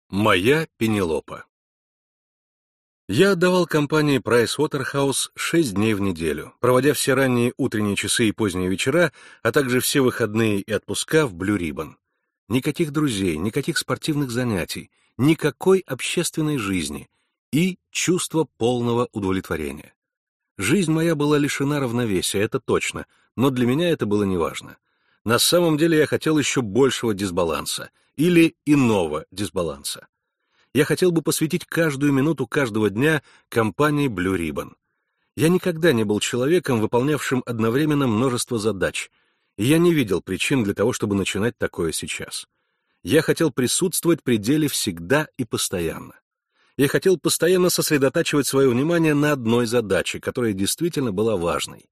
Моя Пенелопа. Я отдавал компании Pricewaterhouse 6 дней в неделю, проводя все ранние утренние часы и поздние вечера, а также все выходные и отпуска в Blue Ribbon. Никаких друзей, никаких спортивных занятий, никакой общественной жизни и чувство полного удовлетворения. Жизнь моя была лишена равновесия, это точно, но для меня это было неважно. На самом деле я хотел еще большего дисбаланса или иного дисбаланса. Я хотел бы посвятить каждую минуту каждого дня компании Blue Ribbon. Я никогда не был человеком, выполнявшим одновременно множество задач, и я не видел причин для того, чтобы начинать такое сейчас. Я хотел присутствовать при деле всегда и постоянно. Я хотел постоянно сосредотачивать свое внимание на одной задаче, которая действительно была важной.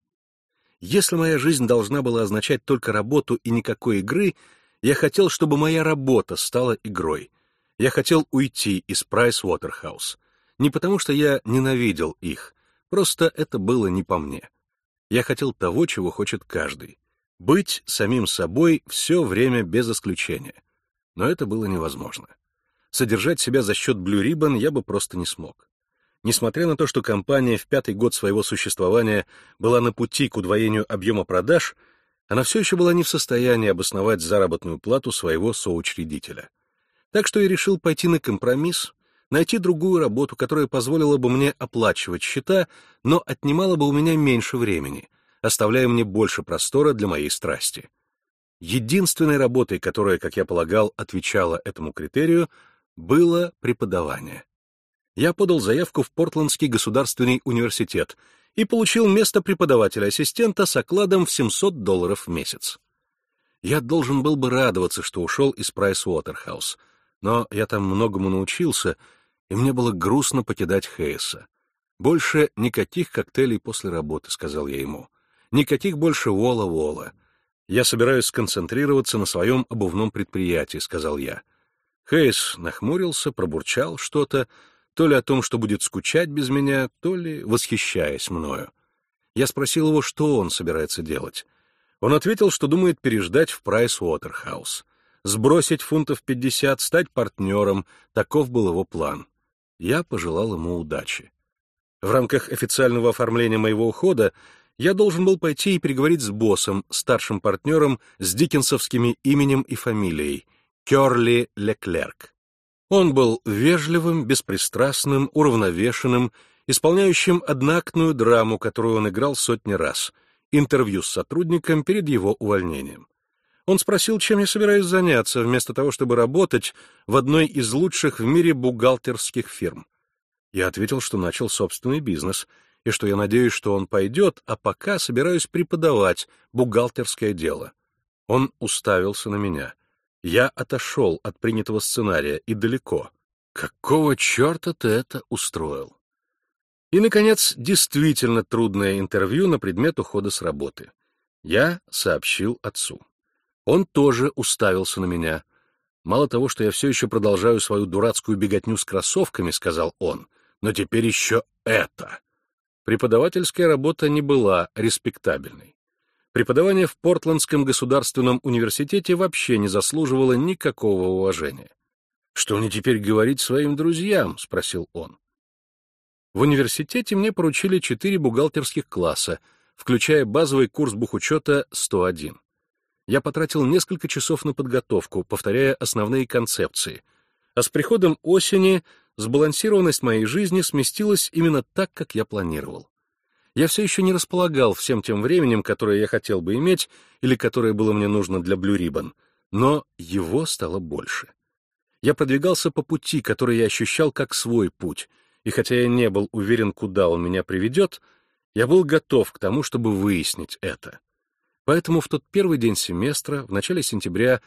Если моя жизнь должна была означать только работу и никакой игры, я хотел, чтобы моя работа стала игрой. Я хотел уйти из Pricewaterhouse. Не потому, что я ненавидел их, просто это было не по мне. Я хотел того, чего хочет каждый. Быть самим собой все время без исключения. Но это было невозможно. Содержать себя за счет Blue Ribbon я бы просто не смог. Несмотря на то, что компания в 5-й год своего существования была на пути к удвоению объема продаж, она все еще была не в состоянии обосновать заработную плату своего соучредителя. Так что я решил пойти на компромисс, найти другую работу, которая позволила бы мне оплачивать счета, но отнимала бы у меня меньше времени, оставляя мне больше простора для моей страсти. Единственной работой, которая, как я полагал, отвечала этому критерию, было преподавание. Я подал заявку в Портландский государственный университет и получил место преподавателя-ассистента с окладом в $700 в месяц. Я должен был бы радоваться, что ушел из Pricewaterhouse, но я там многому научился, и мне было грустно покидать Хейса. «Больше никаких коктейлей после работы», — сказал я ему. «Никаких больше вола-вола. Я собираюсь сконцентрироваться на своем обувном предприятии», — сказал я. Хейс нахмурился, пробурчал что-то, то ли о том, что будет скучать без меня, то ли восхищаясь мною. Я спросил его, что он собирается делать. Он ответил, что думает переждать в Pricewaterhouse. Сбросить фунтов 50, стать партнером — таков был его план. Я пожелал ему удачи. В рамках официального оформления моего ухода я должен был пойти и переговорить с боссом, старшим партнером с диккенсовскими именем и фамилией — Кёрли Леклерк. Он был вежливым, беспристрастным, уравновешенным, исполняющим одноактную драму, которую он играл сотни раз, интервью с сотрудником перед его увольнением. Он спросил, чем я собираюсь заняться, вместо того, чтобы работать в одной из лучших в мире бухгалтерских фирм. Я ответил, что начал собственный бизнес, и что я надеюсь, что он пойдет, а пока собираюсь преподавать бухгалтерское дело. Он уставился на меня. Я отошел от принятого сценария и далеко. Какого черта ты это устроил? И, наконец, действительно трудное интервью на предмет ухода с работы. Я сообщил отцу. Он тоже уставился на меня. «Мало того, что я все еще продолжаю свою дурацкую беготню с кроссовками», — сказал он, — «но теперь еще это». Преподавательская работа не была респектабельной. Преподавание в Портландском государственном университете вообще не заслуживало никакого уважения. «Что мне теперь говорить своим друзьям?» — спросил он. В университете мне поручили 4 бухгалтерских класса, включая базовый курс бухучета 101. Я потратил несколько часов на подготовку, повторяя основные концепции, а с приходом осени сбалансированность моей жизни сместилась именно так, как я планировал. Я все еще не располагал всем тем временем, которое я хотел бы иметь или которое было мне нужно для Blue Ribbon, но его стало больше. Я продвигался по пути, который я ощущал как свой путь, и хотя я не был уверен, куда он меня приведет, я был готов к тому, чтобы выяснить это. Поэтому в тот первый день семестра, в начале сентября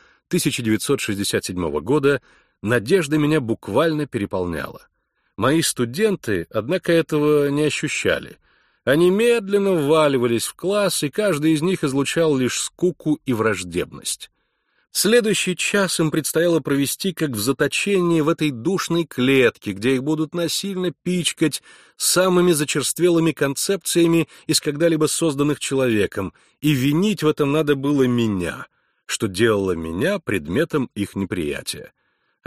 1967 года, надежда меня буквально переполняла. Мои студенты, однако, этого не ощущали. Они медленно вваливались в класс, и каждый из них излучал лишь скуку и враждебность. Следующий час им предстояло провести как в заточении в этой душной клетке, где их будут насильно пичкать самыми зачерствелыми концепциями из когда-либо созданных человеком, и винить в этом надо было меня, что делало меня предметом их неприятия.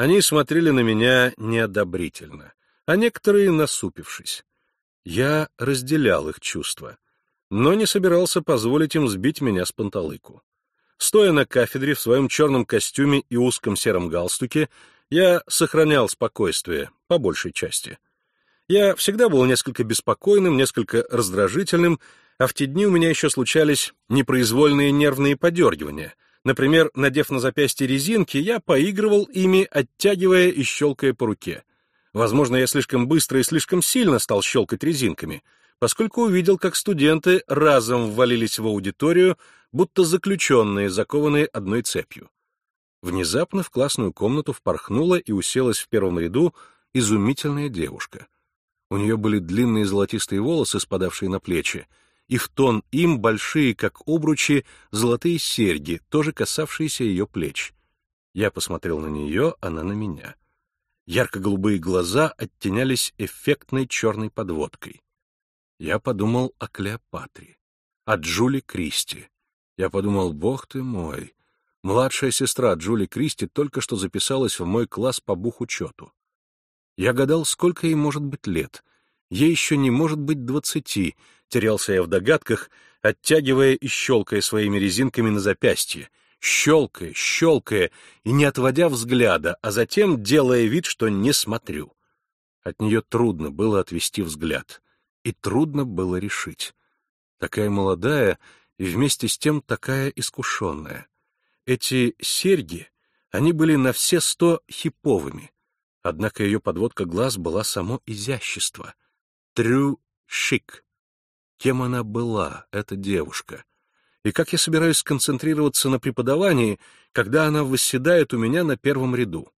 Они смотрели на меня неодобрительно, а некоторые насупившись. Я разделял их чувства, но не собирался позволить им сбить меня с панталыку. Стоя на кафедре в своем черном костюме и узком сером галстуке, я сохранял спокойствие, по большей части. Я всегда был несколько беспокойным, несколько раздражительным, а в те дни у меня еще случались непроизвольные нервные подергивания. Например, надев на запястье резинки, я поигрывал ими, оттягивая и щелкая по руке. Возможно, я слишком быстро и слишком сильно стал щелкать резинками, поскольку увидел, как студенты разом ввалились в аудиторию, будто заключенные, закованные одной цепью. Внезапно в классную комнату впорхнула и уселась в первом ряду изумительная девушка. У нее были длинные золотистые волосы, спадавшие на плечи, и в тон им большие, как обручи, золотые серьги, тоже касавшиеся ее плеч. Я посмотрел на нее, она на меня. Ярко-голубые глаза оттенялись эффектной черной подводкой. Я подумал о Клеопатре, о Джули Кристи. Я подумал, бог ты мой, младшая сестра Джули Кристи только что записалась в мой класс по бухучету. Я гадал, сколько ей может быть лет. Ей еще не может быть 20, терялся я в догадках, оттягивая и щелкая своими резинками на запястье, щелкая, щелкая и не отводя взгляда, а затем делая вид, что не смотрю. От нее трудно было отвести взгляд, и трудно было решить. Такая молодая и вместе с тем такая искушенная. Эти серьги, они были на все 100 хиповыми, однако ее подводка глаз была само изящество. Трю шик. Кем она была, эта девушка? И как я собираюсь сконцентрироваться на преподавании, когда она восседает у меня на первом ряду?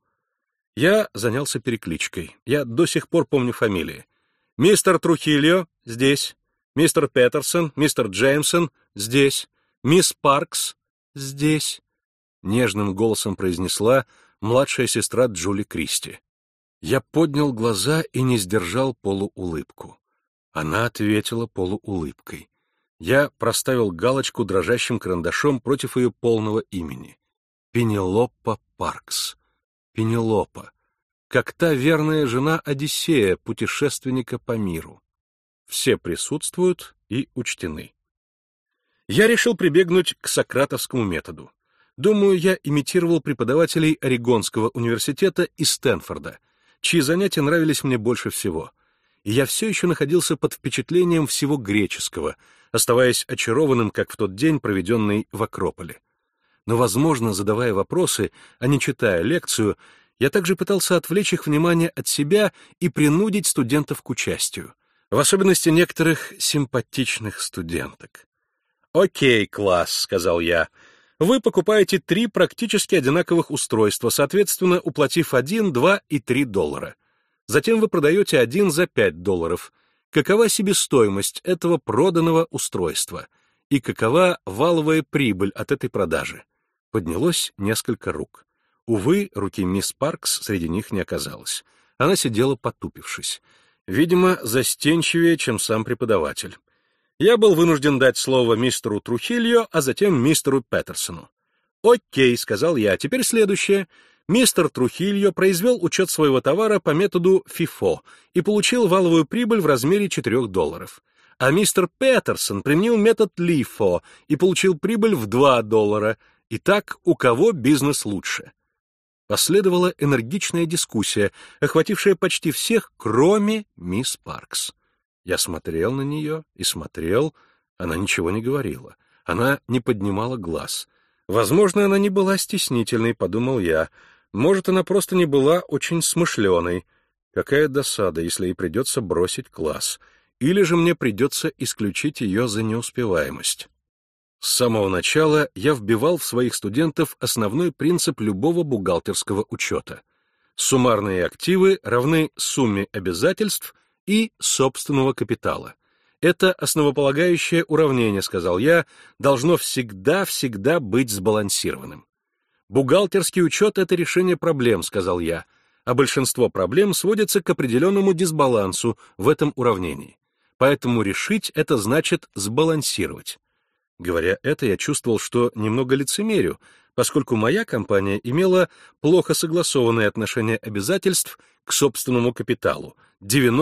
Я занялся перекличкой. Я до сих пор помню фамилии. Мистер Трухильо — здесь. Мистер Петерсон, мистер Джеймсон — здесь. Мисс Паркс — здесь. Нежным голосом произнесла младшая сестра Джули Кристи. Я поднял глаза и не сдержал полуулыбку. Она ответила полуулыбкой. Я проставил галочку дрожащим карандашом против ее полного имени. Пенелопа Паркс. Пенелопа. Как та верная жена Одиссея, путешественника по миру. Все присутствуют и учтены. Я решил прибегнуть к сократовскому методу. Думаю, я имитировал преподавателей Орегонского университета и Стэнфорда, чьи занятия нравились мне больше всего. И я все еще находился под впечатлением всего греческого, оставаясь очарованным, как в тот день, проведенный в Акрополе. Но, возможно, задавая вопросы, а не читая лекцию, я также пытался отвлечь их внимание от себя и принудить студентов к участию, в особенности некоторых симпатичных студенток. «Окей, класс», — сказал я, — «вы покупаете 3 практически одинаковых устройства, соответственно, уплатив 1, 2 и 3 доллара. Затем вы продаете один за 5 долларов. Какова себестоимость этого проданного устройства? И какова валовая прибыль от этой продажи?» Поднялось несколько рук. Увы, руки мисс Паркс среди них не оказалось. Она сидела потупившись. Видимо, застенчивее, чем сам преподаватель. Я был вынужден дать слово мистеру Трухильо, а затем мистеру Петерсону. «Окей», — сказал я, — «теперь следующее. Мистер Трухильо произвел учет своего товара по методу FIFO и получил валовую прибыль в размере 4 долларов. А мистер Петерсон применил метод LIFO и получил прибыль в 2 доллара. Итак, у кого бизнес лучше?» Последовала энергичная дискуссия, охватившая почти всех, кроме мисс Паркс. Я смотрел на нее и смотрел, она ничего не говорила, она не поднимала глаз. Возможно, она не была стеснительной, подумал я. Может, она просто не была очень смышленой. Какая досада, если ей придется бросить класс. Или же мне придется исключить ее за неуспеваемость. С самого начала я вбивал в своих студентов основной принцип любого бухгалтерского учета. Суммарные активы равны сумме обязательств и собственного капитала. Это основополагающее уравнение, сказал я, должно всегда быть сбалансированным. Бухгалтерский учет — это решение проблем, сказал я, а большинство проблем сводится к определенному дисбалансу в этом уравнении. Поэтому решить это значит сбалансировать. Говоря это, я чувствовал, что немного лицемерю, поскольку моя компания имела плохо согласованное отношение обязательств к собственному капиталу —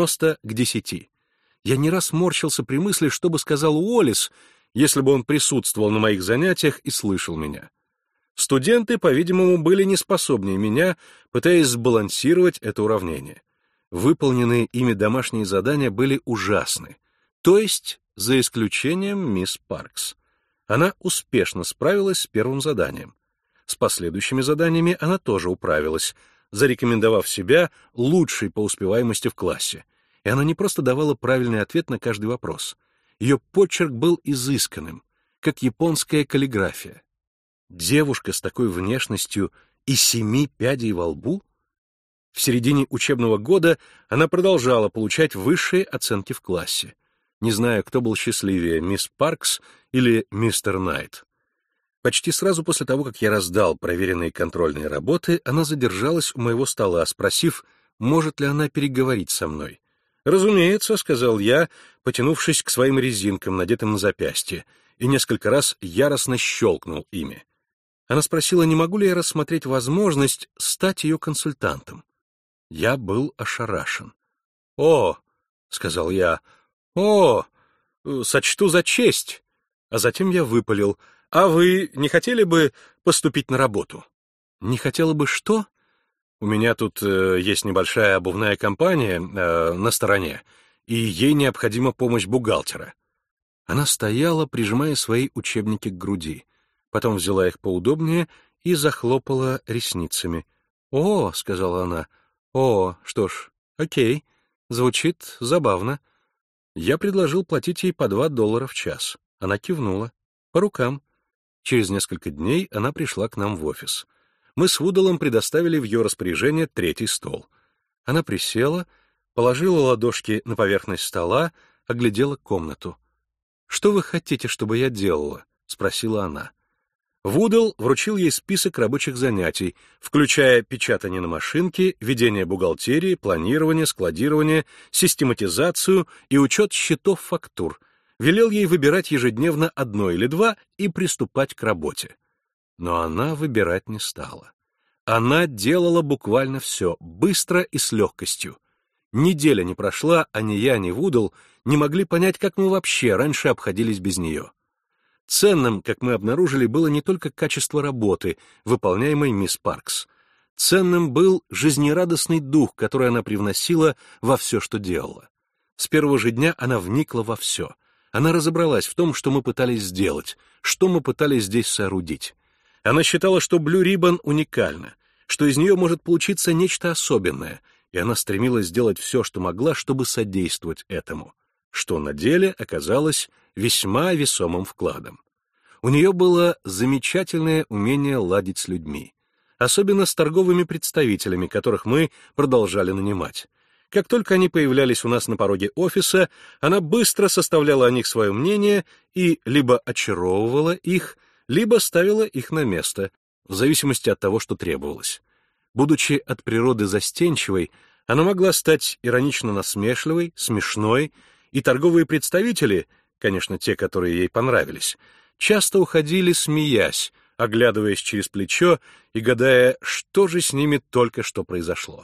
90-10. Я не раз морщился при мысли, что бы сказал Уоллес, если бы он присутствовал на моих занятиях и слышал меня. Студенты, по-видимому, были неспособнее меня, пытаясь сбалансировать это уравнение. Выполненные ими домашние задания были ужасны, то есть за исключением мисс Паркс. Она успешно справилась с первым заданием. С последующими заданиями она тоже управилась, зарекомендовав себя лучшей по успеваемости в классе. И она не просто давала правильный ответ на каждый вопрос. Ее почерк был изысканным, как японская каллиграфия. Девушка с такой внешностью и 7 пядей во лбу? В середине учебного года она продолжала получать высшие оценки в классе. Не знаю, кто был счастливее, мисс Паркс или мистер Найт. Почти сразу после того, как я раздал проверенные контрольные работы, она задержалась у моего стола, спросив, может ли она переговорить со мной. «Разумеется», — сказал я, потянувшись к своим резинкам, надетым на запястье, и несколько раз яростно щелкнул ими. Она спросила, не могу ли я рассмотреть возможность стать ее консультантом. Я был ошарашен. «О», — сказал я, — «о, сочту за честь». А затем я выпалил, «А вы не хотели бы поступить на работу?» «Не хотела бы что?» «У меня тут есть небольшая обувная компания на стороне, и ей необходима помощь бухгалтера». Она стояла, прижимая свои учебники к груди, потом взяла их поудобнее и захлопала ресницами. «О», — сказала она, — «о, что ж, окей, звучит забавно». Я предложил платить ей по $2 в час. Она кивнула. По рукам. Через несколько дней она пришла к нам в офис. Мы с Вудалом предоставили в ее распоряжение 3-й стол. Она присела, положила ладошки на поверхность стола, оглядела комнату. «Что вы хотите, чтобы я делала?» — спросила она. Вудал вручил ей список рабочих занятий, включая печатание на машинке, ведение бухгалтерии, планирование, складирование, систематизацию и учет счетов-фактур. Велел ей выбирать ежедневно 1 или 2 и приступать к работе. Но она выбирать не стала. Она делала буквально все, быстро и с легкостью. Неделя не прошла, а ни я, ни Вудал не могли понять, как мы вообще раньше обходились без нее. Ценным, как мы обнаружили, было не только качество работы, выполняемой мисс Паркс. Ценным был жизнерадостный дух, который она привносила во все, что делала. С первого же дня она вникла во все. Она разобралась в том, что мы пытались сделать, что мы пытались здесь соорудить. Она считала, что Blue Ribbon уникальна, что из нее может получиться нечто особенное, и она стремилась сделать все, что могла, чтобы содействовать этому, что на деле оказалось весьма весомым вкладом. У нее было замечательное умение ладить с людьми, особенно с торговыми представителями, которых мы продолжали нанимать. Как только они появлялись у нас на пороге офиса, она быстро составляла о них свое мнение и либо очаровывала их, либо ставила их на место, в зависимости от того, что требовалось. Будучи от природы застенчивой, она могла стать иронично насмешливой, смешной, и торговые представители, конечно, те, которые ей понравились, часто уходили, смеясь, оглядываясь через плечо и гадая, что же с ними только что произошло.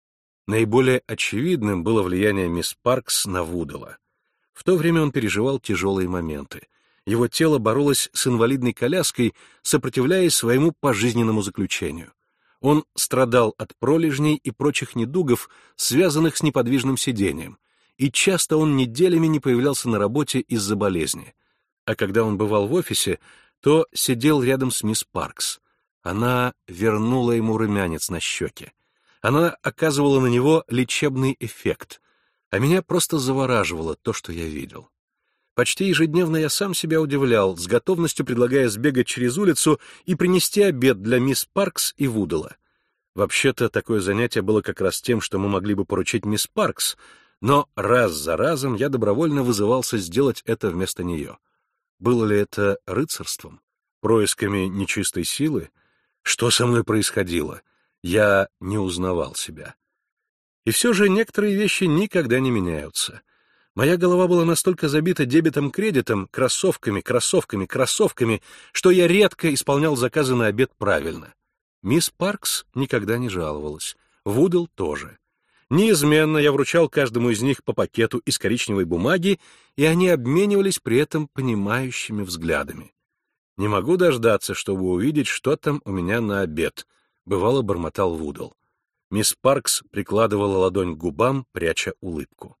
Наиболее очевидным было влияние мисс Паркс на Вудала. В то время он переживал тяжелые моменты. Его тело боролось с инвалидной коляской, сопротивляясь своему пожизненному заключению. Он страдал от пролежней и прочих недугов, связанных с неподвижным сидением, и часто он неделями не появлялся на работе из-за болезни. А когда он бывал в офисе, то сидел рядом с мисс Паркс. Она вернула ему румянец на щеке. Она оказывала на него лечебный эффект, а меня просто завораживало то, что я видел. Почти ежедневно я сам себя удивлял, с готовностью предлагая сбегать через улицу и принести обед для мисс Паркс и Вудала. Вообще-то, такое занятие было как раз тем, что мы могли бы поручить мисс Паркс, но раз за разом я добровольно вызывался сделать это вместо нее. Было ли это рыцарством? Происками нечистой силы? Что со мной происходило? Я не узнавал себя. И все же некоторые вещи никогда не меняются. Моя голова была настолько забита дебетом-кредитом, кроссовками, что я редко исполнял заказы на обед правильно. Мисс Паркс никогда не жаловалась. Вудл тоже. Неизменно я вручал каждому из них по пакету из коричневой бумаги, и они обменивались при этом понимающими взглядами. «Не могу дождаться, чтобы увидеть, что там у меня на обед», — бывало бормотал Вудл. Мисс Паркс прикладывала ладонь к губам, пряча улыбку.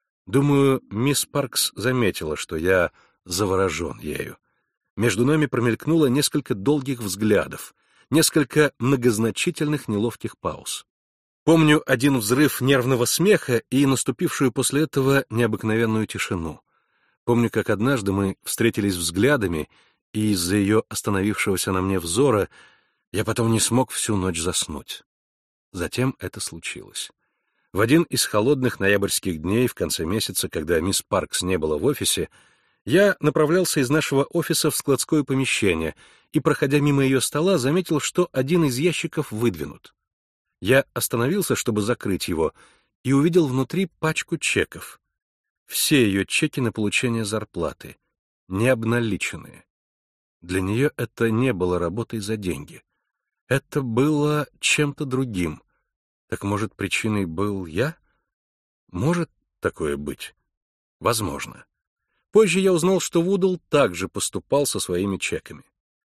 Думаю, мисс Паркс заметила, что я заворожен ею. Между нами промелькнуло несколько долгих взглядов, несколько многозначительных неловких пауз. Помню один взрыв нервного смеха и наступившую после этого необыкновенную тишину. Помню, как однажды мы встретились взглядами, и из-за ее остановившегося на мне взора я потом не смог всю ночь заснуть. Затем это случилось. В один из холодных ноябрьских дней в конце месяца, когда мисс Паркс не было в офисе, я направлялся из нашего офиса в складское помещение и, проходя мимо ее стола, заметил, что один из ящиков выдвинут. Я остановился, чтобы закрыть его, и увидел внутри пачку чеков. Все ее чеки на получение зарплаты, не обналиченные. Для нее это не было работой за деньги. Это было чем-то другим. Так, может, причиной был я? Может такое быть? Возможно. Позже я узнал, что Вудл также поступал со своими чеками.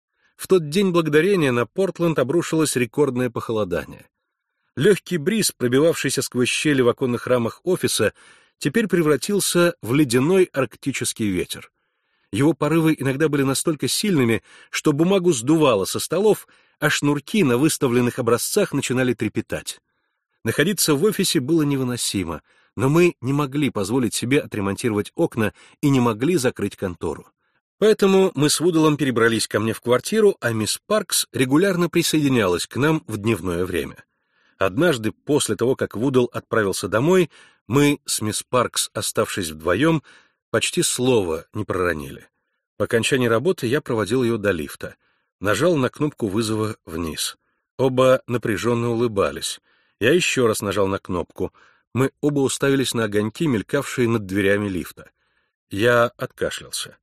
В тот день благодарения на Портленд обрушилось рекордное похолодание. Легкий бриз, пробивавшийся сквозь щели в оконных рамах офиса, теперь превратился в ледяной арктический ветер. Его порывы иногда были настолько сильными, что бумагу сдувало со столов, а шнурки на выставленных образцах начинали трепетать. Находиться в офисе было невыносимо, но мы не могли позволить себе отремонтировать окна и не могли закрыть контору. Поэтому мы с Вудлом перебрались ко мне в квартиру, а мисс Паркс регулярно присоединялась к нам в дневное время. Однажды, после того, как Вудл отправился домой, мы с мисс Паркс, оставшись вдвоем, почти слова не проронили. По окончании работы я проводил ее до лифта, нажал на кнопку вызова вниз. Оба напряженно улыбались. Я еще раз нажал на кнопку. Мы оба уставились на огоньки, мелькавшие над дверями лифта. Я откашлялся.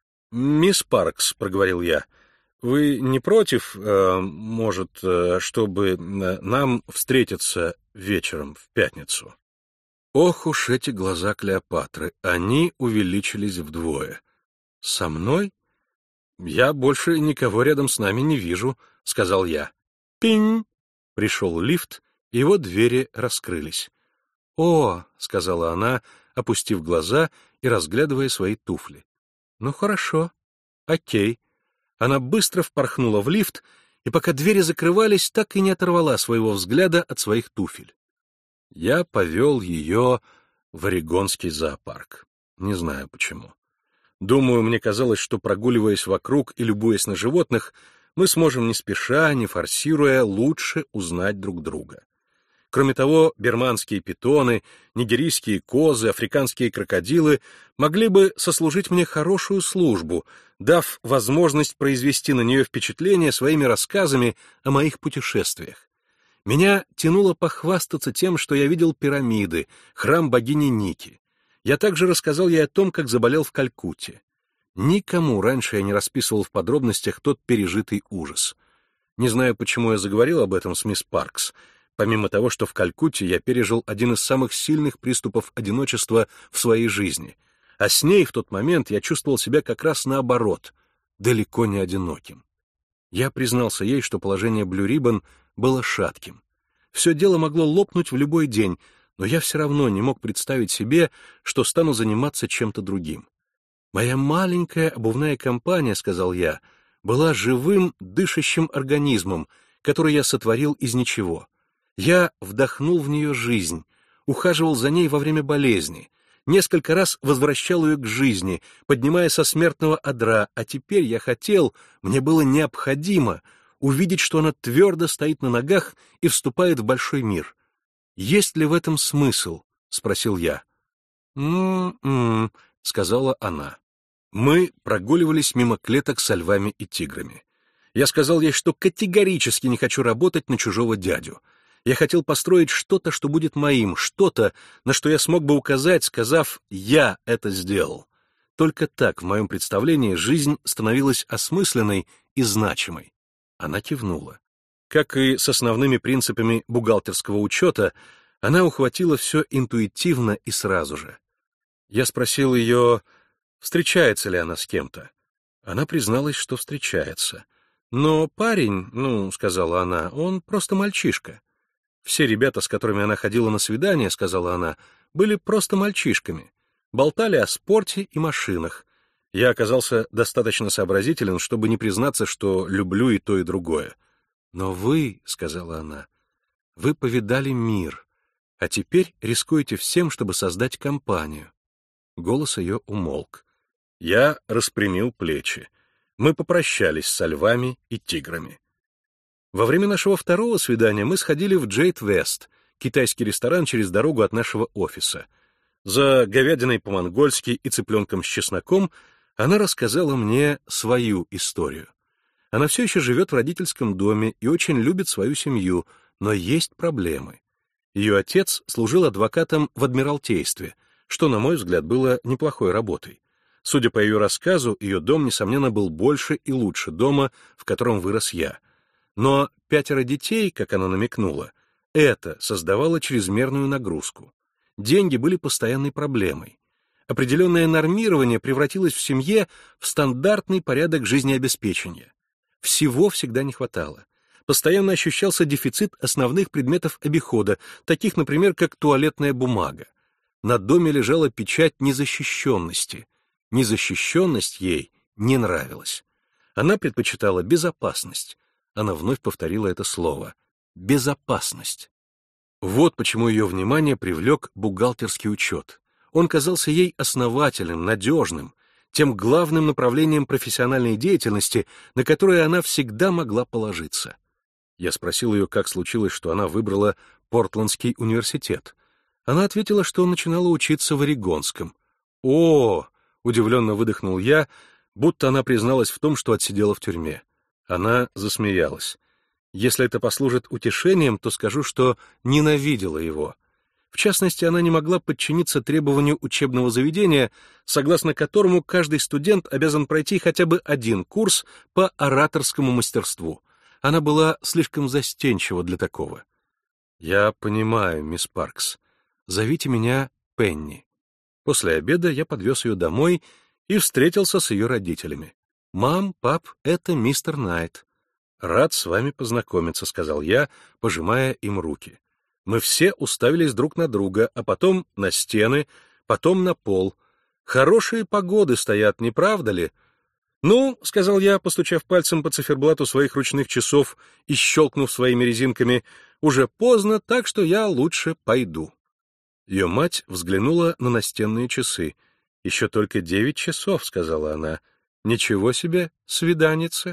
«Мисс Паркс», — проговорил я, — «вы не против, чтобы нам встретиться вечером в пятницу?» Ох уж эти глаза Клеопатры, они увеличились вдвое. «Со мной? Я больше никого рядом с нами не вижу», — сказал я. «Пинь!» — пришел лифт, и его двери раскрылись. «О!» — сказала она, опустив глаза и разглядывая свои туфли. «Ну, хорошо. Окей». Она быстро впорхнула в лифт, и пока двери закрывались, так и не оторвала своего взгляда от своих туфель. Я повел ее в Орегонский зоопарк. Не знаю почему. Думаю, мне казалось, что, прогуливаясь вокруг и любуясь на животных, мы сможем не спеша, не форсируя, лучше узнать друг друга. Кроме того, бирманские питоны, нигерийские козы, африканские крокодилы могли бы сослужить мне хорошую службу, дав возможность произвести на нее впечатление своими рассказами о моих путешествиях. Меня тянуло похвастаться тем, что я видел пирамиды, храм богини Ники. Я также рассказал ей о том, как заболел в Калькутте. Никому раньше я не расписывал в подробностях тот пережитый ужас. Не знаю, почему я заговорил об этом с мисс Паркс, помимо того, что в Калькутте я пережил один из самых сильных приступов одиночества в своей жизни, а с ней в тот момент я чувствовал себя как раз наоборот, далеко не одиноким. Я признался ей, что положение Blue Ribbon было шатким. Все дело могло лопнуть в любой день, но я все равно не мог представить себе, что стану заниматься чем-то другим. «Моя маленькая обувная компания, — сказал я, — была живым, дышащим организмом, который я сотворил из ничего. Я вдохнул в нее жизнь, ухаживал за ней во время болезни, несколько раз возвращал ее к жизни, поднимая со смертного одра, а теперь я хотел, мне было необходимо увидеть, что она твердо стоит на ногах и вступает в большой мир. Есть ли в этом смысл?» — спросил я. «М-м-м», — сказала она. Мы прогуливались мимо клеток со львами и тиграми. Я сказал ей, что категорически не хочу работать на чужого дядю. Я хотел построить что-то, что будет моим, что-то, на что я смог бы указать, сказав «я это сделал». Только так, в моем представлении, жизнь становилась осмысленной и значимой. Она кивнула. Как и с основными принципами бухгалтерского учета, она ухватила все интуитивно и сразу же. Я спросил ее, встречается ли она с кем-то. Она призналась, что встречается. «Но парень, — сказала она, — он просто мальчишка». «Все ребята, с которыми она ходила на свидание, — сказала она, — были просто мальчишками. Болтали о спорте и машинах. Я оказался достаточно сообразителен, чтобы не признаться, что люблю и то, и другое. «Но вы, — сказала она, — вы повидали мир, а теперь рискуете всем, чтобы создать компанию». Голос ее умолк. Я распрямил плечи. Мы попрощались со львами и тиграми. Во время нашего второго свидания мы сходили в Джейд Вест, китайский ресторан через дорогу от нашего офиса. За говядиной по-монгольски и цыпленком с чесноком она рассказала мне свою историю. Она все еще живет в родительском доме и очень любит свою семью, но есть проблемы. Ее отец служил адвокатом в Адмиралтействе, что, на мой взгляд, было неплохой работой. Судя по ее рассказу, ее дом, несомненно, был больше и лучше дома, в котором вырос я. Но 5 детей, как она намекнула, это создавало чрезмерную нагрузку. Деньги были постоянной проблемой. Определенное нормирование превратилось в семье в стандартный порядок жизнеобеспечения. Всего всегда не хватало. Постоянно ощущался дефицит основных предметов обихода, таких, например, как туалетная бумага. На доме лежала печать незащищенности. Незащищенность ей не нравилась. Она предпочитала безопасность. Она вновь повторила это слово. Безопасность. Вот почему ее внимание привлек бухгалтерский учет. Он казался ей основательным, надежным, тем главным направлением профессиональной деятельности, на которое она всегда могла положиться. Я спросил ее, как случилось, что она выбрала Портландский университет. Она ответила, что начинала учиться в Орегонском. «О!» — удивленно выдохнул я, будто она призналась в том, что отсидела в тюрьме. Она засмеялась. «Если это послужит утешением, то скажу, что ненавидела его». В частности, она не могла подчиниться требованию учебного заведения, согласно которому каждый студент обязан пройти хотя бы один курс по ораторскому мастерству. Она была слишком застенчива для такого. «Я понимаю, мисс Паркс. Зовите меня Пенни». После обеда я подвез ее домой и встретился с ее родителями. «Мам, пап, это мистер Найт». «Рад с вами познакомиться», — сказал я, пожимая им руки. Мы все уставились друг на друга, а потом на стены, потом на пол. Хорошие погоды стоят, не правда ли? «Ну, — сказал я, постучав пальцем по циферблату своих ручных часов и щелкнув своими резинками, — уже поздно, так что я лучше пойду». Ее мать взглянула на настенные часы. «Еще только 9 часов, — сказала она. — Ничего себе, свиданица».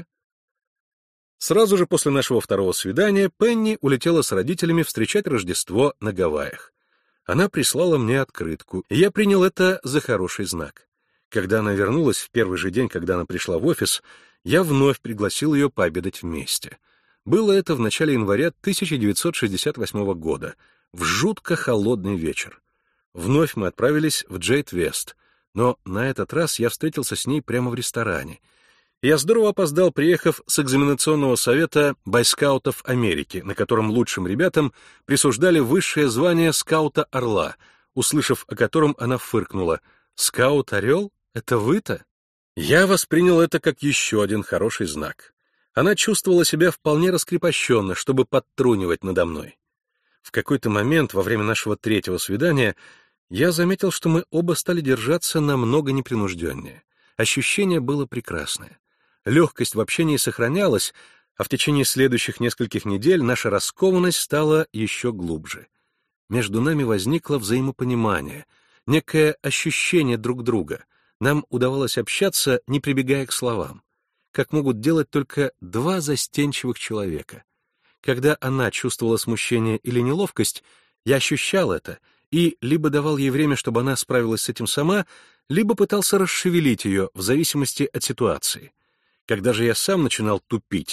Сразу же после нашего второго свидания Пенни улетела с родителями встречать Рождество на Гавайях. Она прислала мне открытку, и я принял это за хороший знак. Когда она вернулась в первый же день, когда она пришла в офис, я вновь пригласил ее пообедать вместе. Было это в начале января 1968 года, в жутко холодный вечер. Вновь мы отправились в Джейд Вест, но на этот раз я встретился с ней прямо в ресторане. Я здорово опоздал, приехав с экзаменационного совета бойскаутов Америки, на котором лучшим ребятам присуждали высшее звание скаута-орла, услышав о котором она фыркнула. «Скаут-орел? Это вы-то?» Я воспринял это как еще один хороший знак. Она чувствовала себя вполне раскрепощенно, чтобы подтрунивать надо мной. В какой-то момент во время нашего третьего свидания я заметил, что мы оба стали держаться намного непринужденнее. Ощущение было прекрасное. Легкость в общении сохранялась, а в течение следующих нескольких недель наша раскованность стала еще глубже. Между нами возникло взаимопонимание, некое ощущение друг друга. Нам удавалось общаться, не прибегая к словам, как могут делать только два застенчивых человека. Когда она чувствовала смущение или неловкость, я ощущал это и либо давал ей время, чтобы она справилась с этим сама, либо пытался расшевелить ее в зависимости от ситуации. Когда же я сам начинал тупить,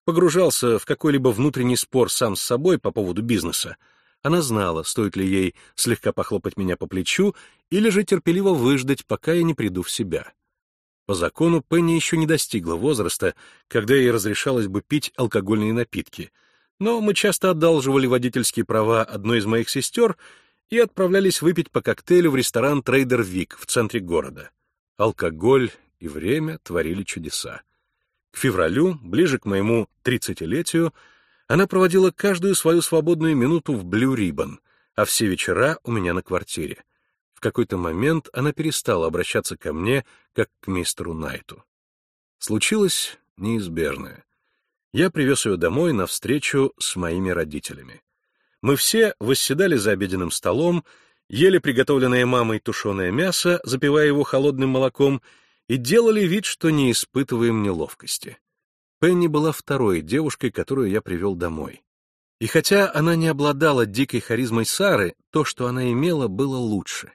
погружался в какой-либо внутренний спор сам с собой по поводу бизнеса, она знала, стоит ли ей слегка похлопать меня по плечу или же терпеливо выждать, пока я не приду в себя. По закону Пенни еще не достигла возраста, когда ей разрешалось бы пить алкогольные напитки, но мы часто одалживали водительские права одной из моих сестер и отправлялись выпить по коктейлю в ресторан «Трейдер Вик» в центре города. Алкоголь и время творили чудеса. К февралю, ближе к моему 30-летию, она проводила каждую свою свободную минуту в Blue Ribbon, а все вечера у меня на квартире. В какой-то момент она перестала обращаться ко мне, как к мистеру Найту. Случилось неизбежное. Я привез ее домой на встречу с моими родителями. Мы все восседали за обеденным столом, ели приготовленное мамой тушеное мясо, запивая его холодным молоком, и делали вид, что не испытываем неловкости. Пенни была второй девушкой, которую я привел домой. И хотя она не обладала дикой харизмой Сары, то, что она имела, было лучше.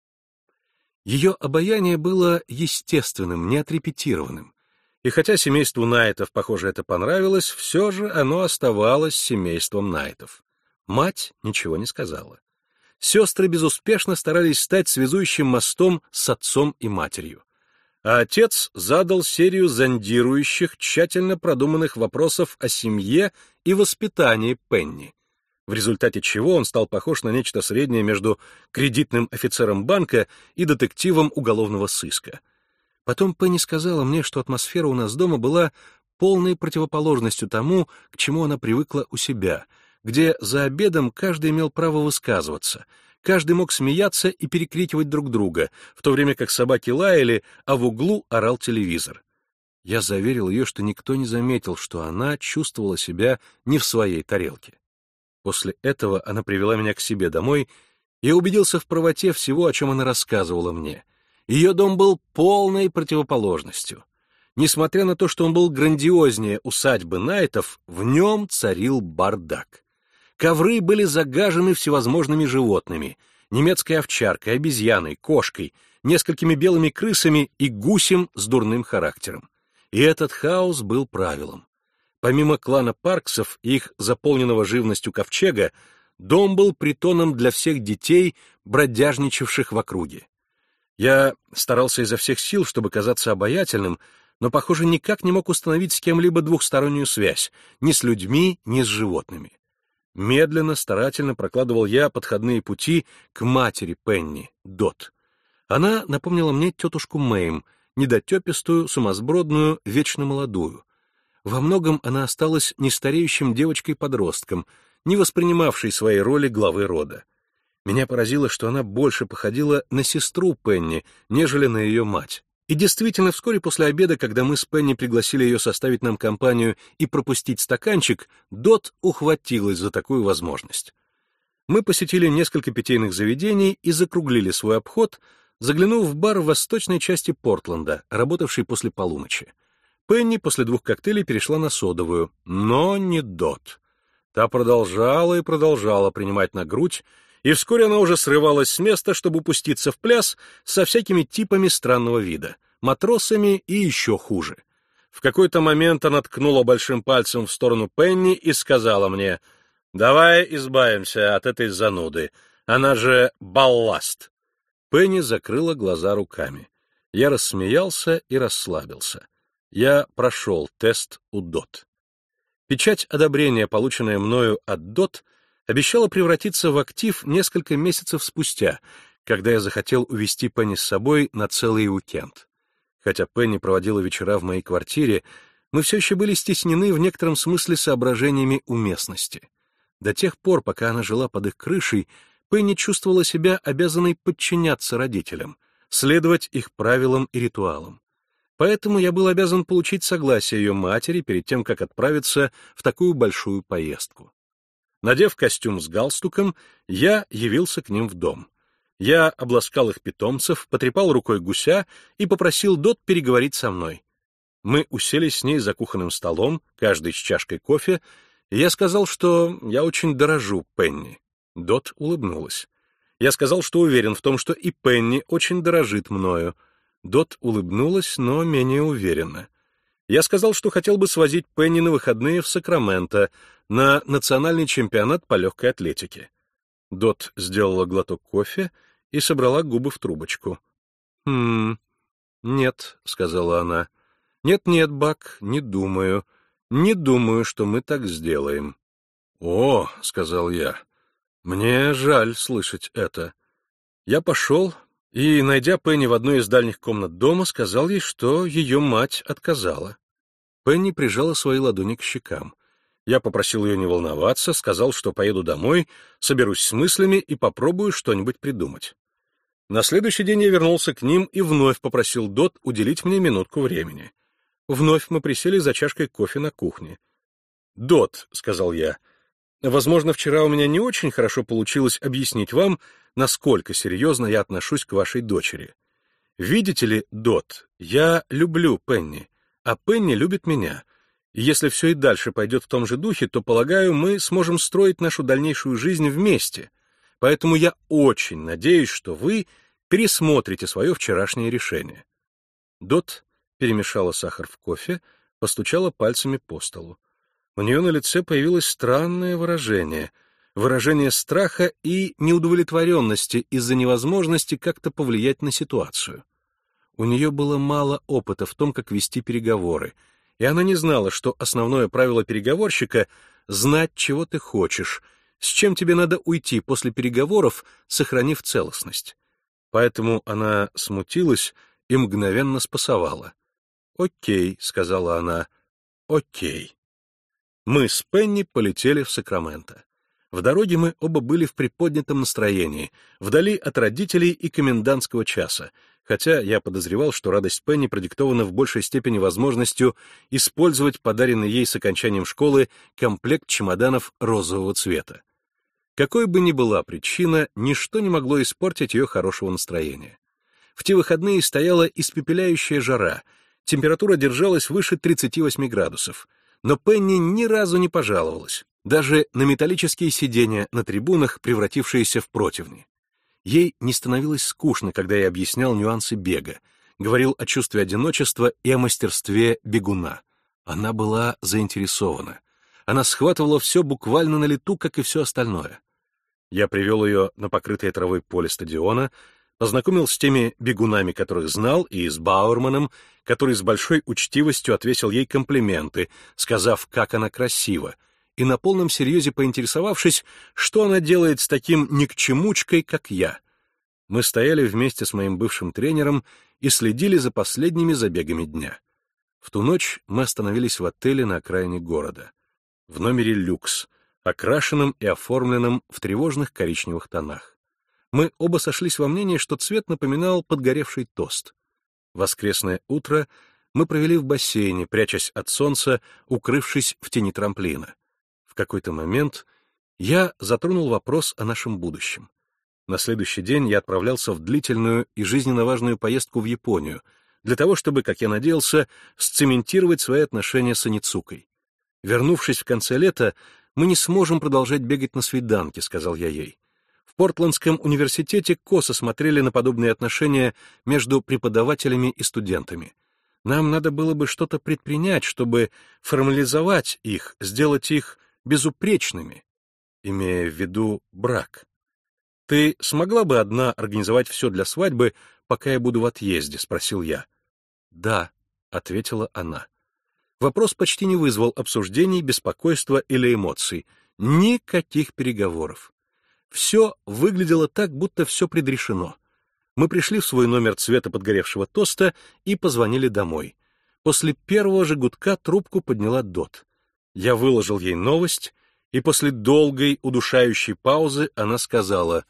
Ее обаяние было естественным, не отрепетированным. И хотя семейству Найтов, похоже, это понравилось, все же оно оставалось семейством Найтов. Мать ничего не сказала. Сестры безуспешно старались стать связующим мостом с отцом и матерью. А отец задал серию зондирующих, тщательно продуманных вопросов о семье и воспитании Пенни, в результате чего он стал похож на нечто среднее между кредитным офицером банка и детективом уголовного сыска. Потом Пенни сказала мне, что атмосфера у нас дома была полной противоположностью тому, к чему она привыкла у себя, где за обедом каждый имел право высказываться, каждый мог смеяться и перекрикивать друг друга, в то время как собаки лаяли, а в углу орал телевизор. Я заверил ее, что никто не заметил, что она чувствовала себя не в своей тарелке. После этого она привела меня к себе домой, и я убедился в правоте всего, о чем она рассказывала мне. Ее дом был полной противоположностью. Несмотря на то, что он был грандиознее усадьбы Найтов, в нем царил бардак. Ковры были загажены всевозможными животными — немецкой овчаркой, обезьяной, кошкой, несколькими белыми крысами и гусем с дурным характером. И этот хаос был правилом. Помимо клана Парксов и их заполненного живностью ковчега, дом был притоном для всех детей, бродяжничавших в округе. Я старался изо всех сил, чтобы казаться обаятельным, но, похоже, никак не мог установить с кем-либо двухстороннюю связь, ни с людьми, ни с животными. Медленно, старательно прокладывал я подходные пути к матери Пенни, Дот. Она напомнила мне тетушку Мэйм, недотепистую, сумасбродную, вечно молодую. Во многом она осталась нестареющим девочкой-подростком, не воспринимавшей своей роли главы рода. Меня поразило, что она больше походила на сестру Пенни, нежели на ее мать. И действительно, вскоре после обеда, когда мы с Пенни пригласили ее составить нам компанию и пропустить стаканчик, Дот ухватилась за такую возможность. Мы посетили несколько питейных заведений и закруглили свой обход, заглянув в бар в восточной части Портленда, работавший после полуночи. Пенни после 2 коктейлей перешла на содовую, но не Дот. Та продолжала и продолжала принимать на грудь, и вскоре она уже срывалась с места, чтобы пуститься в пляс со всякими типами странного вида, матросами и еще хуже. В какой-то момент она ткнула большим пальцем в сторону Пенни и сказала мне: «Давай избавимся от этой зануды, она же балласт». Пенни закрыла глаза руками. Я рассмеялся и расслабился. Я прошел тест у Дот. Печать одобрения, полученная мною от Дот, обещала превратиться в актив несколько месяцев спустя, когда я захотел увезти Пенни с собой на целый уикенд. Хотя Пенни проводила вечера в моей квартире, мы все еще были стеснены в некотором смысле соображениями уместности. До тех пор, пока она жила под их крышей, Пенни чувствовала себя обязанной подчиняться родителям, следовать их правилам и ритуалам. Поэтому я был обязан получить согласие ее матери перед тем, как отправиться в такую большую поездку. Надев костюм с галстуком, я явился к ним в дом. Я обласкал их питомцев, потрепал рукой гуся и попросил Дот переговорить со мной. Мы уселись с ней за кухонным столом, каждый с чашкой кофе, и я сказал, что я очень дорожу Пенни. Дот улыбнулась. Я сказал, что уверен в том, что и Пенни очень дорожит мною. Дот улыбнулась, но менее уверенно. Я сказал, что хотел бы свозить Пенни на выходные в Сакраменто на национальный чемпионат по легкой атлетике. Дот сделала глоток кофе и собрала губы в трубочку. «Нет», — сказала она. «Нет-нет, Бак, не думаю. Не думаю, что мы так сделаем». «О», — сказал я, — «мне жаль слышать это». Я пошел и, найдя Пенни в одной из дальних комнат дома, сказал ей, что ее мать отказала. Пенни прижала свои ладони к щекам. Я попросил ее не волноваться, сказал, что поеду домой, соберусь с мыслями и попробую что-нибудь придумать. На следующий день я вернулся к ним и вновь попросил Дот уделить мне минутку времени. Вновь мы присели за чашкой кофе на кухне. «Дот», — сказал я, — «возможно, вчера у меня не очень хорошо получилось объяснить вам, насколько серьезно я отношусь к вашей дочери. Видите ли, Дот, я люблю Пенни, а Пенни любит меня. И если все и дальше пойдет в том же духе, то, полагаю, мы сможем строить нашу дальнейшую жизнь вместе. Поэтому я очень надеюсь, что вы пересмотрите свое вчерашнее решение». Дот перемешала сахар в кофе, постучала пальцами по столу. У нее на лице появилось странное выражение страха и неудовлетворенности из-за невозможности как-то повлиять на ситуацию. У нее было мало опыта в том, как вести переговоры, и она не знала, что основное правило переговорщика — знать, чего ты хочешь, с чем тебе надо уйти после переговоров, сохранив целостность. Поэтому она смутилась и мгновенно спасовала. «Окей», — сказала она, — «окей». Мы с Пенни полетели в Сакраменто. В дороге мы оба были в приподнятом настроении, вдали от родителей и комендантского часа, хотя я подозревал, что радость Пенни продиктована в большей степени возможностью использовать подаренный ей с окончанием школы комплект чемоданов розового цвета. Какой бы ни была причина, ничто не могло испортить ее хорошего настроения. В те выходные стояла испепеляющая жара, температура держалась выше 38 градусов, но Пенни ни разу не пожаловалась, даже на металлические сиденья на трибунах, превратившиеся в противни. Ей не становилось скучно, когда я объяснял нюансы бега, говорил о чувстве одиночества и о мастерстве бегуна. Она была заинтересована. Она схватывала все буквально на лету, как и все остальное. Я привел ее на покрытое травой поле стадиона, познакомил с теми бегунами, которых знал, и с Бауэрманом, который с большой учтивостью отвесил ей комплименты, сказав, как она красива, и на полном серьезе поинтересовавшись, что она делает с таким никчемучкой, как я. Мы стояли вместе с моим бывшим тренером и следили за последними забегами дня. В ту ночь мы остановились в отеле на окраине города, в номере «Люкс», окрашенном и оформленном в тревожных коричневых тонах. Мы оба сошлись во мнении, что цвет напоминал подгоревший тост. Воскресное утро мы провели в бассейне, прячась от солнца, укрывшись в тени трамплина. В какой-то момент я затронул вопрос о нашем будущем. На следующий день я отправлялся в длительную и жизненно важную поездку в Японию, для того, чтобы, как я надеялся, сцементировать свои отношения с Аницукой. Вернувшись в конце лета, мы не сможем продолжать бегать на свиданки, сказал я ей. В Портландском университете косо смотрели на подобные отношения между преподавателями и студентами. Нам надо было бы что-то предпринять, чтобы формализовать их, сделать их безупречными, имея в виду брак. «Ты смогла бы одна организовать все для свадьбы, пока я буду в отъезде?» — спросил я. «Да», — ответила она. Вопрос почти не вызвал обсуждений, беспокойства или эмоций. Никаких переговоров. Все выглядело так, будто все предрешено. Мы пришли в свой номер цвета подгоревшего тоста и позвонили домой. После первого же гудка трубку подняла Дот. Я выложил ей новость, и после долгой, удушающей паузы она сказала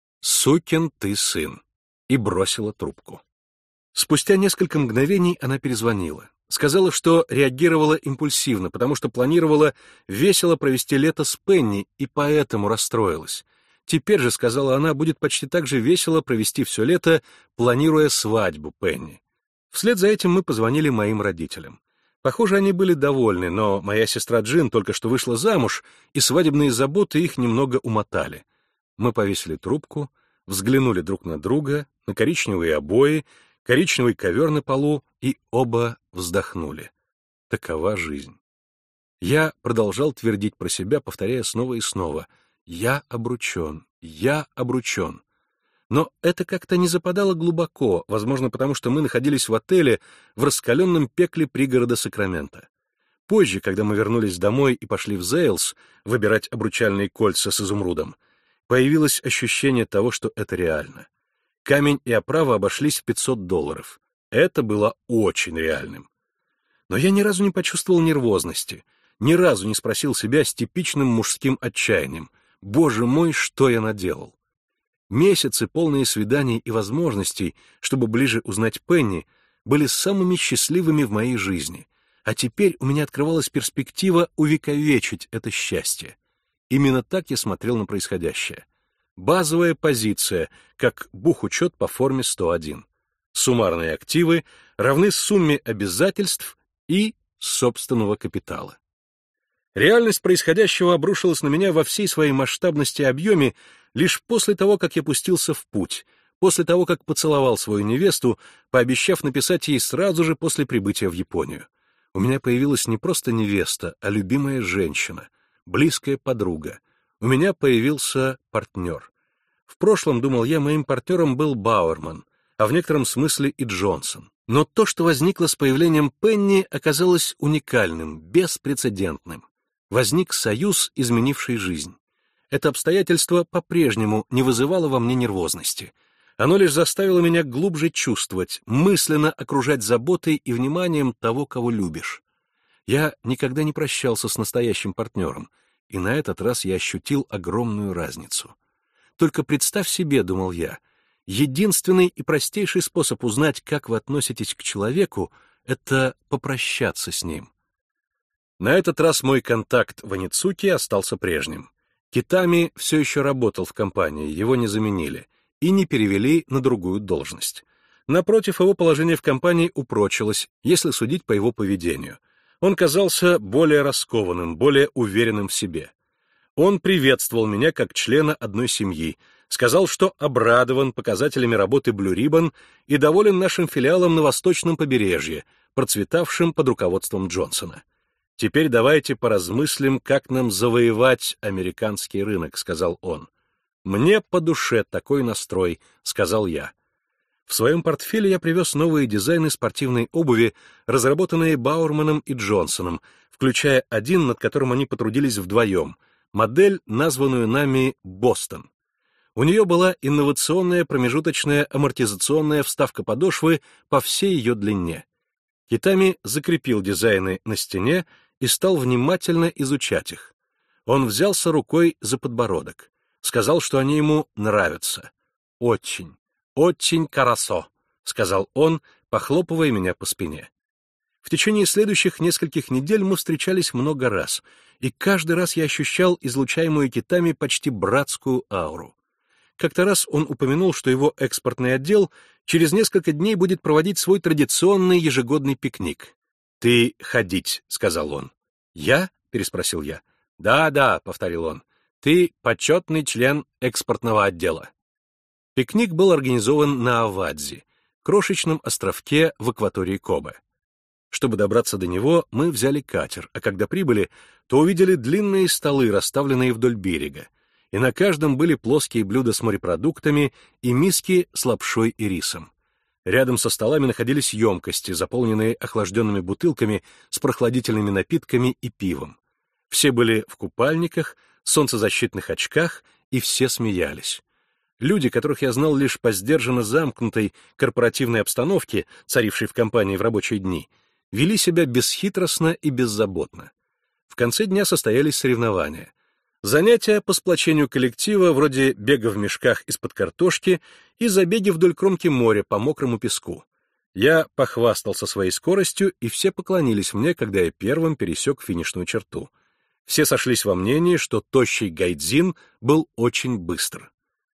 «Сукин ты сын» и бросила трубку. Спустя несколько мгновений она перезвонила. Сказала, что реагировала импульсивно, потому что планировала весело провести лето с Пенни и поэтому расстроилась. Теперь же, сказала она, будет почти так же весело провести все лето, планируя свадьбу Пенни. Вслед за этим мы позвонили моим родителям. Похоже, они были довольны, но моя сестра Джин только что вышла замуж, и свадебные заботы их немного умотали. Мы повесили трубку, взглянули друг на друга, на коричневые обои, коричневый ковер на полу, и оба вздохнули. Такова жизнь. Я продолжал твердить про себя, повторяя снова и снова: «Я обручен, я обручен». Но это как-то не западало глубоко, возможно, потому что мы находились в отеле в раскаленном пекле пригорода Сакраменто. Позже, когда мы вернулись домой и пошли в Зейлс выбирать обручальные кольца с изумрудом, появилось ощущение того, что это реально. Камень и оправа обошлись в $500. Это было очень реальным. Но я ни разу не почувствовал нервозности, ни разу не спросил себя с типичным мужским отчаянием: «Боже мой, что я наделал?» Месяцы, полные свиданий и возможностей, чтобы ближе узнать Пенни, были самыми счастливыми в моей жизни, а теперь у меня открывалась перспектива увековечить это счастье. Именно так я смотрел на происходящее. Базовая позиция, как бухучет по форме 101. Суммарные активы равны сумме обязательств и собственного капитала. Реальность происходящего обрушилась на меня во всей своей масштабности и объеме лишь после того, как я пустился в путь, после того, как поцеловал свою невесту, пообещав написать ей сразу же после прибытия в Японию. У меня появилась не просто невеста, а любимая женщина, близкая подруга. У меня появился партнер. В прошлом, думал я, моим партнером был Бауэрман, а в некотором смысле и Джонсон. Но то, что возникло с появлением Пенни, оказалось уникальным, беспрецедентным. Возник союз, изменивший жизнь. Это обстоятельство по-прежнему не вызывало во мне нервозности. Оно лишь заставило меня глубже чувствовать, мысленно окружать заботой и вниманием того, кого любишь. Я никогда не прощался с настоящим партнером, и на этот раз я ощутил огромную разницу. Только представь себе, думал я, единственный и простейший способ узнать, как вы относитесь к человеку, это попрощаться с ним. На этот раз мой контакт в Аницуки остался прежним. Китами все еще работал в компании, его не заменили и не перевели на другую должность. Напротив, его положение в компании упрочилось, если судить по его поведению. Он казался более раскованным, более уверенным в себе. Он приветствовал меня как члена одной семьи, сказал, что обрадован показателями работы Blue Ribbon и доволен нашим филиалом на восточном побережье, процветавшим под руководством Джонсона. «Теперь давайте поразмыслим, как нам завоевать американский рынок», — сказал он. «Мне по душе такой настрой», — сказал я. В своем портфеле я привез новые дизайны спортивной обуви, разработанные Бауэрманом и Джонсоном, включая один, над которым они потрудились вдвоем, модель, названную нами «Бостон». У нее была инновационная промежуточная амортизационная вставка подошвы по всей ее длине. Китами закрепил дизайны на стене и стал внимательно изучать их. Он взялся рукой за подбородок, сказал, что они ему нравятся. «Очень, очень карасо», — сказал он, похлопывая меня по спине. В течение следующих нескольких недель мы встречались много раз, и каждый раз я ощущал излучаемую Китами почти братскую ауру. Как-то раз он упомянул, что его экспортный отдел через несколько дней будет проводить свой традиционный ежегодный пикник. «Ты ходить», — сказал он. «Я?» — переспросил я. «Да», — повторил он. «Ты почетный член экспортного отдела». Пикник был организован на Авадзи, крошечном островке в акватории Кобе. Чтобы добраться до него, мы взяли катер, а когда прибыли, то увидели длинные столы, расставленные вдоль берега, и на каждом были плоские блюда с морепродуктами и миски с лапшой и рисом. Рядом со столами находились емкости, заполненные охлажденными бутылками с прохладительными напитками и пивом. Все были в купальниках, солнцезащитных очках, и все смеялись. Люди, которых я знал лишь по сдержанно замкнутой корпоративной обстановке, царившей в компании в рабочие дни, вели себя бесхитростно и беззаботно. В конце дня состоялись соревнования. Занятия по сплочению коллектива, вроде бега в мешках из-под картошки и забеги вдоль кромки моря по мокрому песку. Я похвастался своей скоростью, и все поклонились мне, когда я первым пересек финишную черту. Все сошлись во мнении, что тощий гайдзин был очень быстр.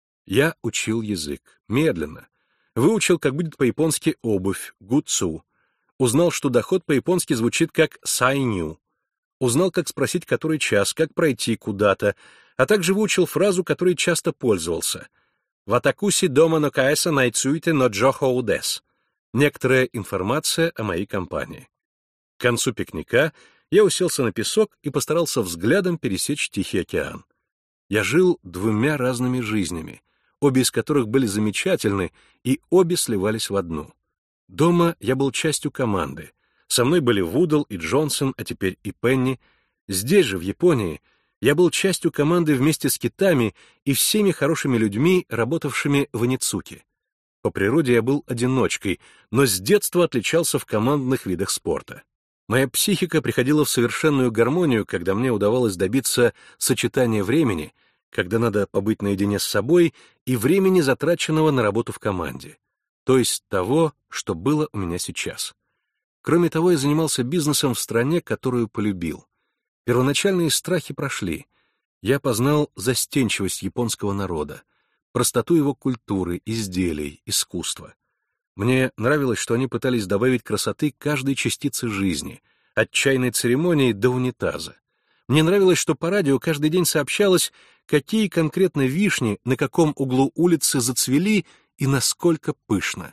Я учил язык, медленно. Выучил, как будет по-японски обувь, гуцу. Узнал, что доход по-японски звучит как сайню. Узнал, как спросить, который час, как пройти куда-то, а также выучил фразу, которой часто пользовался. «Ватакуси дома но каэса найцуйте но джохоу дес». Некоторая информация о моей компании. К концу пикника я уселся на песок и постарался взглядом пересечь Тихий океан. Я жил двумя разными жизнями, обе из которых были замечательны, и обе сливались в одну. Дома я был частью команды. Со мной были Вудл и Джонсон, а теперь и Пенни. Здесь же, в Японии, я был частью команды вместе с китами и всеми хорошими людьми, работавшими в Аницуке. По природе я был одиночкой, но с детства отличался в командных видах спорта. Моя психика приходила в совершенную гармонию, когда мне удавалось добиться сочетания времени, когда надо побыть наедине с собой, и времени, затраченного на работу в команде, то есть того, что было у меня сейчас. Кроме того, я занимался бизнесом в стране, которую полюбил. Первоначальные страхи прошли. Я познал застенчивость японского народа, простоту его культуры, изделий, искусства. Мне нравилось, что они пытались добавить красоты каждой частице жизни, от чайной церемонии до унитаза. Мне нравилось, что по радио каждый день сообщалось, какие конкретно вишни на каком углу улицы зацвели и насколько пышно.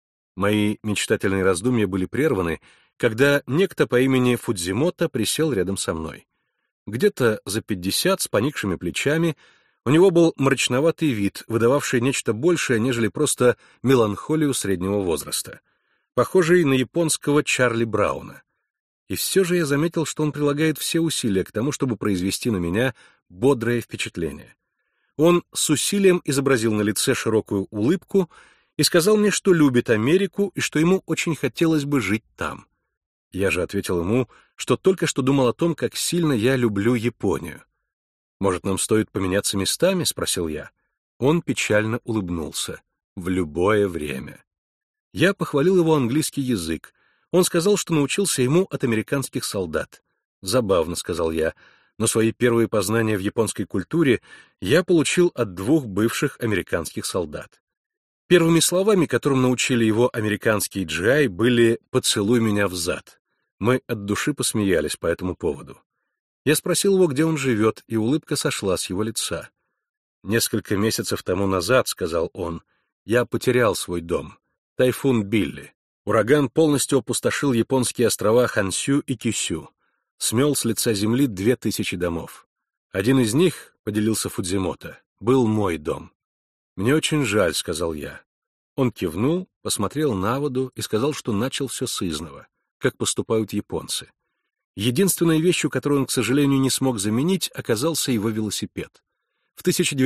Мои мечтательные раздумья были прерваны, когда некто по имени Фудзимото присел рядом со мной. Где-то за 50, с поникшими плечами, у него был мрачноватый вид, выдававший нечто большее, нежели просто меланхолию среднего возраста, похожий на японского Чарли Брауна. И все же я заметил, что он прилагает все усилия к тому, чтобы произвести на меня бодрое впечатление. Он с усилием изобразил на лице широкую улыбку и сказал мне, что любит Америку и что ему очень хотелось бы жить там. Я же ответил ему, что только что думал о том, как сильно я люблю Японию. «Может, нам стоит поменяться местами?» — спросил я. Он печально улыбнулся. «В любое время». Я похвалил его английский язык. Он сказал, что научился ему от американских солдат. «Забавно», — сказал я, но свои первые познания в японской культуре я получил от 2 бывших американских солдат. Первыми словами, которым научили его американские GI, были «поцелуй меня в зад». Мы от души посмеялись по этому поводу. Я спросил его, где он живет, и улыбка сошла с его лица. «Несколько месяцев тому назад, — сказал он, — я потерял свой дом. Тайфун Билли. Ураган полностью опустошил японские острова Хансю и Кюсю. Смел с лица земли 2000 домов. Один из них, — поделился Фудзимото, — был мой дом. «Мне очень жаль», — сказал я. Он кивнул, посмотрел на воду и сказал, что начал все сызнова, как поступают японцы. Единственной вещью, которую он, к сожалению, не смог заменить, оказался его велосипед. В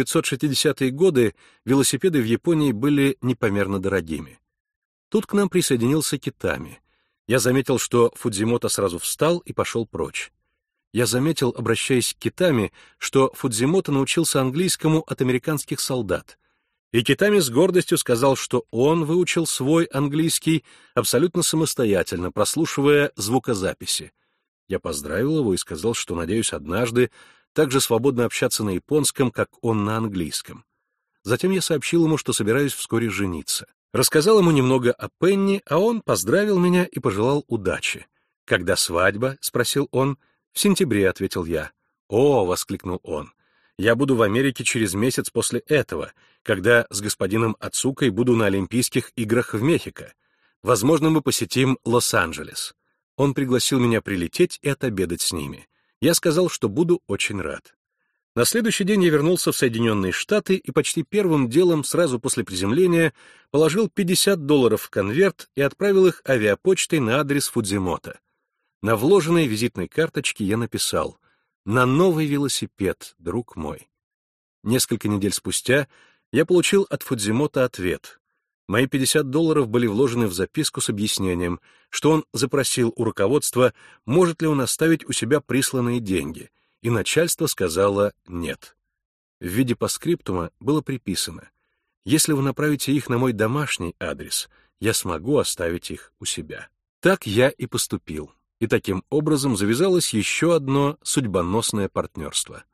1960-е годы велосипеды в Японии были непомерно дорогими. Тут к нам присоединился Китами. Я заметил, что Фудзимото сразу встал и пошел прочь. Я заметил, обращаясь к Китами, что Фудзимото научился английскому от американских солдат. И Китами с гордостью сказал, что он выучил свой английский абсолютно самостоятельно, прослушивая звукозаписи. Я поздравил его и сказал, что надеюсь однажды так же свободно общаться на японском, как он на английском. Затем я сообщил ему, что собираюсь вскоре жениться. Рассказал ему немного о Пенни, а он поздравил меня и пожелал удачи. «Когда свадьба?» — спросил он. «В сентябре», — ответил я. «О!» — воскликнул он. «Я буду в Америке через месяц после этого, когда с господином Ацукой буду на Олимпийских играх в Мехико. Возможно, мы посетим Лос-Анджелес». Он пригласил меня прилететь и отобедать с ними. Я сказал, что буду очень рад. На следующий день я вернулся в Соединенные Штаты и почти первым делом, сразу после приземления, положил $50 в конверт и отправил их авиапочтой на адрес Фудзимото. На вложенной визитной карточке я написал: «На новый велосипед, друг мой». Несколько недель спустя я получил от Фудзимото ответ. Мои $50 были вложены в записку с объяснением, что он запросил у руководства, может ли он оставить у себя присланные деньги, и начальство сказало «нет». В виде паскриптума было приписано: «Если вы направите их на мой домашний адрес, я смогу оставить их у себя». Так я и поступил, и таким образом завязалось еще одно судьбоносное партнерство.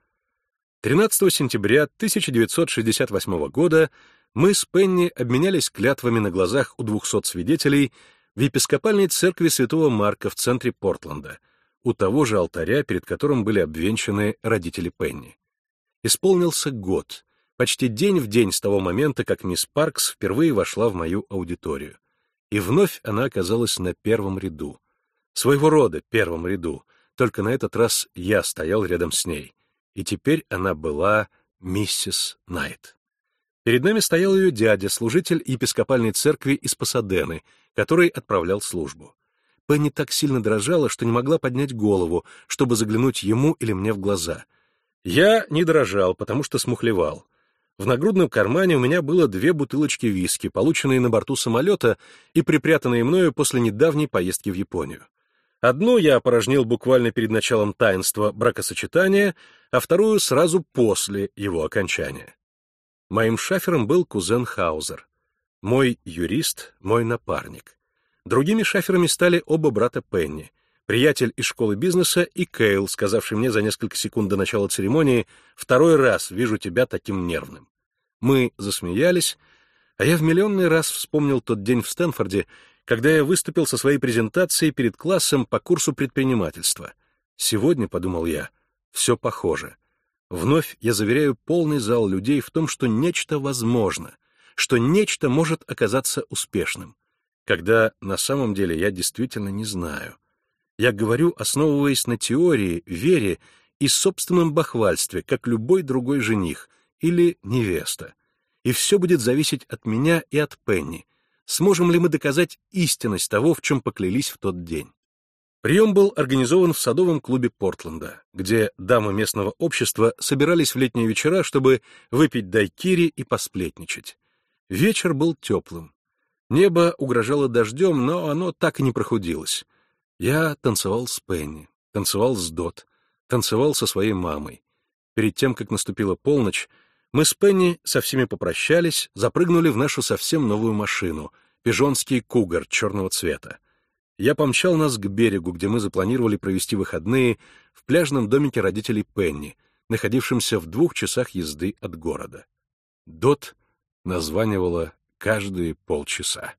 13 сентября 1968 года мы с Пенни обменялись клятвами на глазах у 200 свидетелей в епископальной церкви Святого Марка в центре Портленда, у того же алтаря, перед которым были обвенчаны родители Пенни. Исполнился год, почти день в день с того момента, как мисс Паркс впервые вошла в мою аудиторию. И вновь она оказалась на первом ряду. своего рода первом ряду, только на этот раз я стоял рядом с ней, и теперь она была миссис Найт. Перед нами стоял ее дядя, служитель епископальной церкви из Пасадены, который отправлял службу. Пенни так сильно дрожала, что не могла поднять голову, чтобы заглянуть ему или мне в глаза. Я не дрожал, потому что смухлевал. В нагрудном кармане у меня было 2 бутылочки виски, полученные на борту самолета и припрятанные мною после недавней поездки в Японию. Одну я опорожнил буквально перед началом таинства бракосочетания, а вторую сразу после его окончания. Моим шафером был кузен Хаузер. Мой юрист, мой напарник. Другими шаферами стали оба брата Пенни, приятель из школы бизнеса и Кейл, сказавший мне за несколько секунд до начала церемонии: «Второй раз вижу тебя таким нервным». Мы засмеялись, а я в миллионный раз вспомнил тот день в Стэнфорде, когда я выступил со своей презентацией перед классом по курсу предпринимательства. Сегодня, подумал я, все похоже. Вновь я заверяю полный зал людей в том, что нечто возможно, что нечто может оказаться успешным, когда на самом деле я действительно не знаю. Я говорю, основываясь на теории, вере и собственном бахвальстве, как любой другой жених или невеста. И все будет зависеть от меня и от Пенни. Сможем ли мы доказать истинность того, в чем поклялись в тот день? Прием был организован в садовом клубе Портленда, где дамы местного общества собирались в летние вечера, чтобы выпить дайкири и посплетничать. Вечер был теплым. Небо угрожало дождем, но оно так и не прохудилось. Я танцевал с Пенни, танцевал с Дот, танцевал со своей мамой. Перед тем, как наступила полночь, мы с Пенни со всеми попрощались, запрыгнули в нашу совсем новую машину — пижонский кугар черного цвета. Я помчал нас к берегу, где мы запланировали провести выходные в пляжном домике родителей Пенни, находившемся в 2 часах езды от города. Дот названивала каждые полчаса.